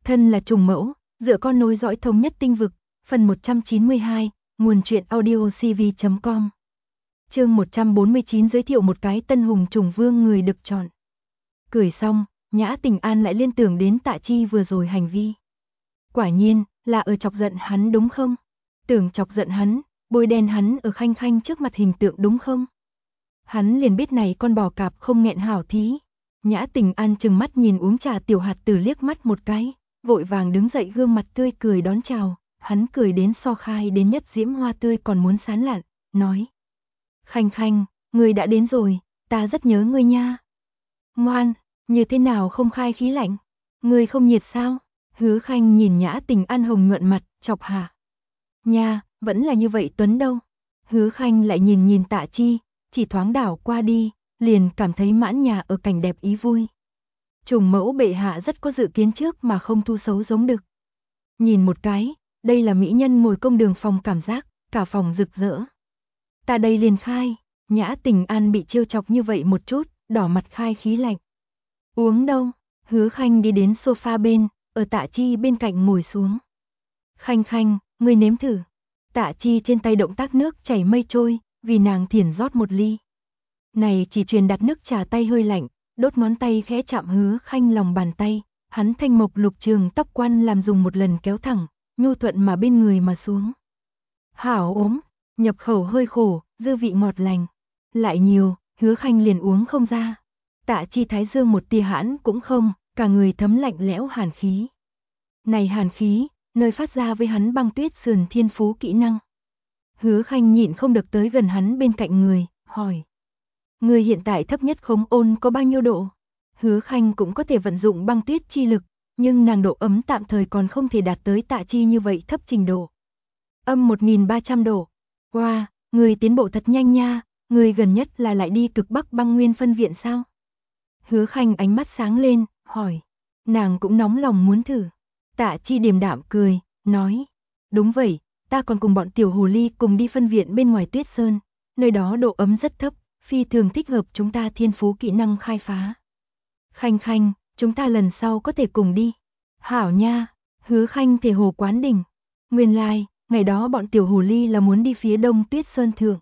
Thân là trùng mẫu, dựa con nối dõi thống nhất tinh vực, phần 192, nguồn truyện audio cv.com. Chương 149 giới thiệu một cái tân hùng trùng vương người được chọn. Cười xong, Nhã Tình An lại liên tưởng đến Tạ Chi vừa rồi hành vi. Quả nhiên, là ở chọc giận hắn đúng không? Tưởng chọc giận hắn, bôi đen hắn ở Khanh Khanh trước mặt hình tượng đúng không? Hắn liền biết này con bò cạp không nghẹn hảo thí. Nhã Tình An chừng mắt nhìn uống trà Tiểu Hạt Tử liếc mắt một cái, vội vàng đứng dậy gương mặt tươi cười đón chào, hắn cười đến so khai đến nhất diễm hoa tươi còn muốn sán lạn, nói: Khanh Khanh, ngươi đã đến rồi, ta rất nhớ ngươi nha. Ngoan, như thế nào không khai khí lạnh? Ngươi không nhiệt sao? Hứa Khanh nhìn Nhã Tình An hồng nhuận mặt, chọc hả? Nha, vẫn là như vậy Tuấn đâu. Hứa Khanh lại nhìn nhìn Tạ Chi, chỉ thoáng đảo qua đi, liền cảm thấy mãn nhà ở cảnh đẹp ý vui. Trùng mẫu bệ hạ rất có dự kiến trước mà không thu xấu giống đực. Nhìn một cái, đây là mỹ nhân ngồi công đường phòng cảm giác, cả phòng rực rỡ. Ta đây liền khai, Nhã Tình An bị trêu chọc như vậy một chút, đỏ mặt khai khí lạnh. Uống đâu? Hứa Khanh đi đến sofa bên, ở Tạ Chi bên cạnh ngồi xuống. Khanh Khanh, ngươi nếm thử. Tạ Chi trên tay động tác nước chảy mây trôi, vì nàng thiển rót một ly. Này chỉ truyền đặt nước trà tay hơi lạnh, đốt ngón tay khẽ chạm Hứa Khanh lòng bàn tay, hắn thanh mộc lục trường tóc quan làm dùng một lần kéo thẳng, nhu thuận mà bên người mà xuống. Hảo ốm, nhập khẩu hơi khổ, dư vị ngọt lành. Lại nhiều, Hứa Khanh liền uống không ra. Tạ Chi thái dương một tia hãn cũng không, cả người thấm lạnh lẽo hàn khí. Này hàn khí, nơi phát ra với hắn băng tuyết sườn thiên phú kỹ năng. Hứa Khanh nhịn không được tới gần hắn bên cạnh người, hỏi. Người hiện tại thấp nhất khống ôn có bao nhiêu độ? Hứa Khanh cũng có thể vận dụng băng tuyết chi lực, nhưng nàng độ ấm tạm thời còn không thể đạt tới Tạ Chi như vậy thấp trình độ. Âm 1300 độ. Wow, người tiến bộ thật nhanh nha, người gần nhất là lại đi cực Bắc băng nguyên phân viện sao? Hứa Khanh ánh mắt sáng lên, hỏi. Nàng cũng nóng lòng muốn thử. Tạ Chi điềm đạm cười, nói. Đúng vậy, ta còn cùng bọn tiểu hồ ly cùng đi phân viện bên ngoài Tuyết Sơn, nơi đó độ ấm rất thấp, phi thường thích hợp chúng ta thiên phú kỹ năng khai phá. Khanh Khanh, chúng ta lần sau có thể cùng đi. Hảo nha, Hứa Khanh thể hồ quán đỉnh. Nguyên lai, ngày đó bọn tiểu hồ ly là muốn đi phía đông Tuyết Sơn thượng.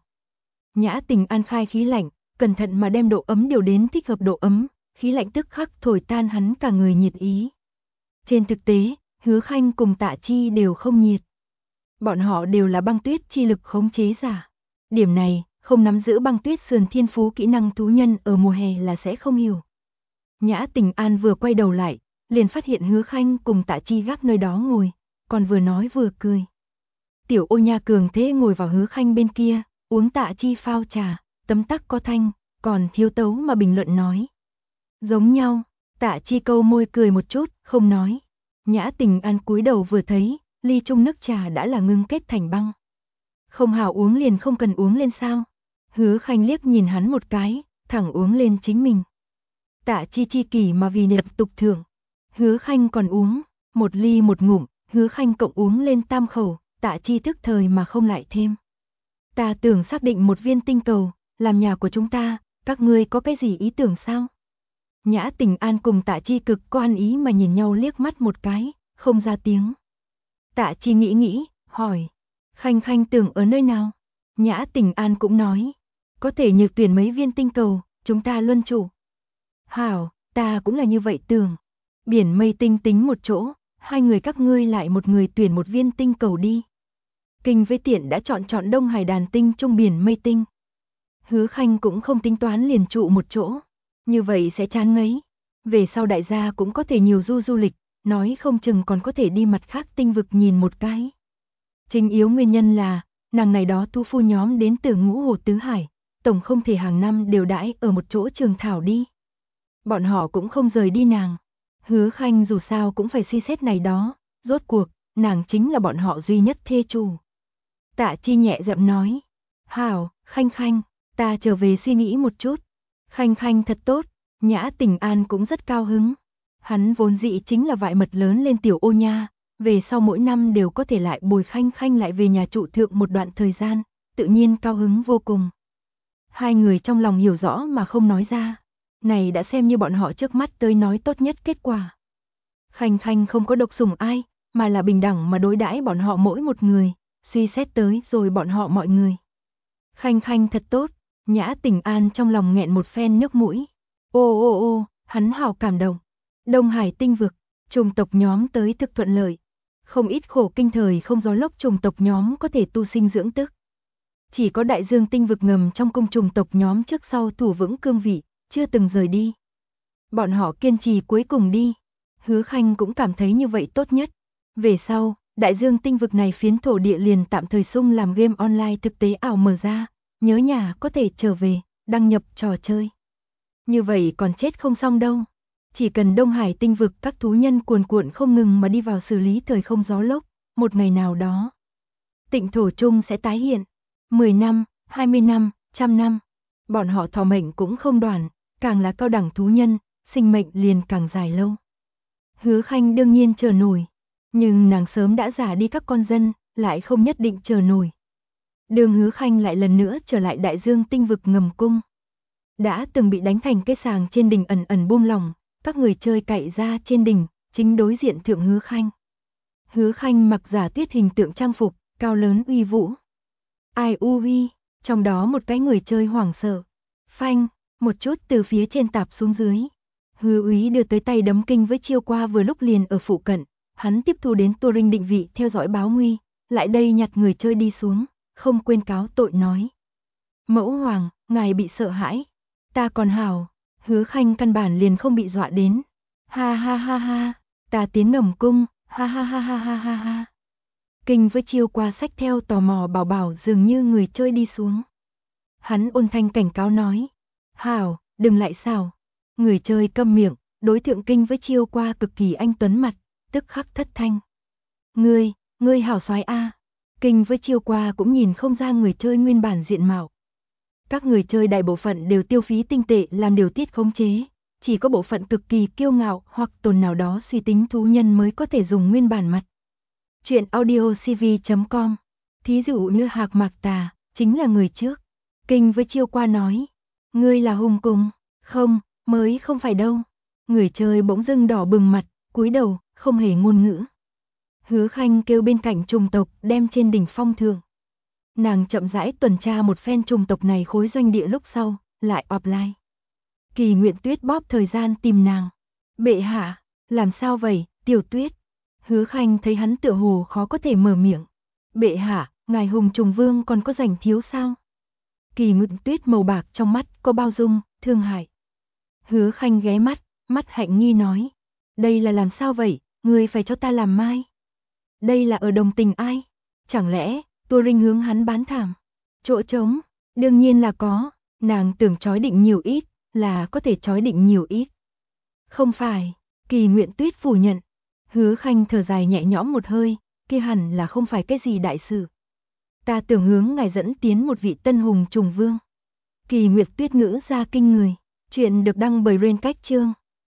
Nhã Tình An khai khí lạnh, cẩn thận mà đem độ ấm điều đến thích hợp độ ấm, khí lạnh tức khắc thổi tan hắn cả người nhiệt ý. Trên thực tế, Hứa Khanh cùng Tạ Chi đều không nhiệt. Bọn họ đều là băng tuyết chi lực khống chế giả. Điểm này, không nắm giữ băng tuyết sườn thiên phú kỹ năng thú nhân ở mùa hè là sẽ không hiểu. Nhã Tình An vừa quay đầu lại, liền phát hiện Hứa Khanh cùng Tạ Chi gác nơi đó ngồi, còn vừa nói vừa cười. Tiểu Ô Nha cường thế ngồi vào Hứa Khanh bên kia, uống Tạ Chi phao trà, tấm tắc có thanh, còn thiếu tấu mà bình luận nói. Giống nhau, Tạ Chi câu môi cười một chút, không nói. Nhã Tình An cúi đầu vừa thấy, ly chung nước trà đã là ngưng kết thành băng. Không hảo uống liền không cần uống lên sao? Hứa Khanh liếc nhìn hắn một cái, thẳng uống lên chính mình. Tạ Chi chi kỷ mà vì niệm tục thưởng. Hứa Khanh còn uống, một ly một ngụm, Hứa Khanh cộng uống lên tam khẩu, Tạ Chi thức thời mà không lại thêm. Ta tưởng xác định một viên tinh cầu, làm nhà của chúng ta, các ngươi có cái gì ý tưởng sao? Nhã Tình An cùng Tạ Chi cực có ăn ý mà nhìn nhau liếc mắt một cái, không ra tiếng. Tạ Chi nghĩ, hỏi. Khanh Khanh tưởng ở nơi nào? Nhã Tình An cũng nói. Có thể nhược tuyển mấy viên tinh cầu, chúng ta luân chủ. Hảo, ta cũng là như vậy tưởng. Biển mây tinh tính một chỗ, hai người các ngươi lại một người tuyển một viên tinh cầu đi. Kinh với tiện đã chọn Đông Hải đàn tinh trong biển mây tinh. Hứa Khanh cũng không tính toán liền trụ một chỗ. Như vậy sẽ chán ngấy. Về sau đại gia cũng có thể nhiều du lịch, nói không chừng còn có thể đi mặt khác tinh vực nhìn một cái. Chính yếu nguyên nhân là, nàng này đó tu phu nhóm đến từ Ngũ Hồ Tứ Hải, tổng không thể hàng năm đều đãi ở một chỗ trường thảo đi. Bọn họ cũng không rời đi nàng. Hứa Khanh dù sao cũng phải suy xét này đó, rốt cuộc, nàng chính là bọn họ duy nhất thê chủ. Tạ Chi nhẹ giọng nói, hảo, Khanh Khanh, ta trở về suy nghĩ một chút. Khanh Khanh thật tốt, Nhã Tình An cũng rất cao hứng. Hắn vốn dĩ chính là vại mật lớn lên Tiểu Ô Nha, về sau mỗi năm đều có thể lại bồi Khanh Khanh lại về nhà trụ thượng một đoạn thời gian, tự nhiên cao hứng vô cùng. Hai người trong lòng hiểu rõ mà không nói ra, này đã xem như bọn họ trước mắt tới nói tốt nhất kết quả. Khanh Khanh không có độc sủng ai, mà là bình đẳng mà đối đãi bọn họ mỗi một người, suy xét tới rồi bọn họ mọi người. Khanh Khanh thật tốt, Nhã Tình An trong lòng nghẹn một phen nước mũi. Ô ô ô, hắn hào cảm động. Đông Hải tinh vực, chủng tộc nhóm tới thực thuận lợi. Không ít khổ kinh thời không gió lốc chủng tộc nhóm có thể tu sinh dưỡng tức. Chỉ có đại dương tinh vực ngầm trong cung chủng tộc nhóm trước sau thủ vững cương vị, chưa từng rời đi. Bọn họ kiên trì cuối cùng đi. Hứa Khanh cũng cảm thấy như vậy tốt nhất. Về sau, đại dương tinh vực này phiến thổ địa liền tạm thời sung làm game online thực tế ảo mở ra, nhớ nhà có thể trở về, đăng nhập trò chơi. Như vậy còn chết không xong đâu. Chỉ cần Đông Hải tinh vực các thú nhân cuồn cuộn không ngừng mà đi vào xử lý thời không gió lốc, một ngày nào đó, tịnh thổ chung sẽ tái hiện. 10 năm, 20 năm, 100 năm. Bọn họ thọ mệnh cũng không đoạn, càng là cao đẳng thú nhân, sinh mệnh liền càng dài lâu. Hứa Khanh đương nhiên chờ nổi, nhưng nàng sớm đã giả đi các con dân, lại không nhất định chờ nổi. Đường Hứa Khanh lại lần nữa trở lại đại dương tinh vực ngầm cung. Đã từng bị đánh thành cái sàng trên đỉnh ẩn ẩn buông lỏng, các người chơi cậy ra trên đỉnh, chính đối diện thượng Hứa Khanh. Hứa Khanh mặc giả tuyết hình tượng trang phục, cao lớn uy vũ. Ai u uy, trong đó một cái người chơi hoảng sợ. Phanh, một chút từ phía trên tạp xuống dưới. Hứa úy đưa tới tay đấm kinh với chiêu qua vừa lúc liền ở phụ cận, hắn tiếp thu đến Turing định vị theo dõi báo nguy, lại đây nhặt người chơi đi xuống, không quên cáo tội nói. Mẫu hoàng, ngài bị sợ hãi. Ta còn hảo, Hứa Khanh căn bản liền không bị dọa đến. Ha ha ha ha, ta tiến ngầm cung, ha ha ha ha ha ha ha. Kinh với chiêu qua sách theo tò mò bảo bảo dường như người chơi đi xuống. Hắn ôn thanh cảnh cáo nói. Hảo, đừng lại xảo. Người chơi câm miệng, đối thượng kinh với chiêu qua cực kỳ anh tuấn mặt, tức khắc thất thanh. Ngươi hảo soái a. Kinh với chiêu qua cũng nhìn không ra người chơi nguyên bản diện mạo. Các người chơi đại bộ phận đều tiêu phí tinh tệ làm điều tiết khống chế, chỉ có bộ phận cực kỳ kiêu ngạo hoặc tồn nào đó suy tính thú nhân mới có thể dùng nguyên bản mặt. Chuyện audiocv.com. Thí dụ như Hạc Mạc Tà, chính là người trước. Kinh với chiêu qua nói. Ngươi là hùng cung, không, mới không phải đâu. Người chơi bỗng dưng đỏ bừng mặt, cúi đầu, không hề ngôn ngữ. Hứa Khanh kêu bên cạnh trùng tộc đem trên đỉnh phong thượng. Nàng chậm rãi tuần tra một phen trùng tộc này khối doanh địa lúc sau, lại offline. Kỳ Nguyện Tuyết bóp thời gian tìm nàng. Bệ hạ, làm sao vậy, Tiểu Tuyết? Hứa Khanh thấy hắn tựa hồ khó có thể mở miệng. Bệ hạ, ngài hùng trùng vương còn có rảnh thiếu sao? Kỳ Nguyện Tuyết màu bạc trong mắt có bao dung, thương hại. Hứa Khanh ghé mắt, mắt hạnh nghi nói. Đây là làm sao vậy, ngươi phải cho ta làm mai? Đây là ở đồng tình ai? Chẳng lẽ, Turing hướng hắn bán thảm? Chỗ trống, đương nhiên là có, nàng tưởng chói định nhiều ít, là có thể chói định nhiều ít. Không phải, Kỳ Nguyện Tuyết phủ nhận. Hứa Khanh thở dài nhẹ nhõm một hơi, kia hẳn là không phải cái gì đại sự. Ta tưởng hướng ngài dẫn tiến một vị tân hùng trùng vương. Kỳ Nguyệt Tuyết ngữ ra kinh người, chuyện được đăng bởi Rain Cách Chương.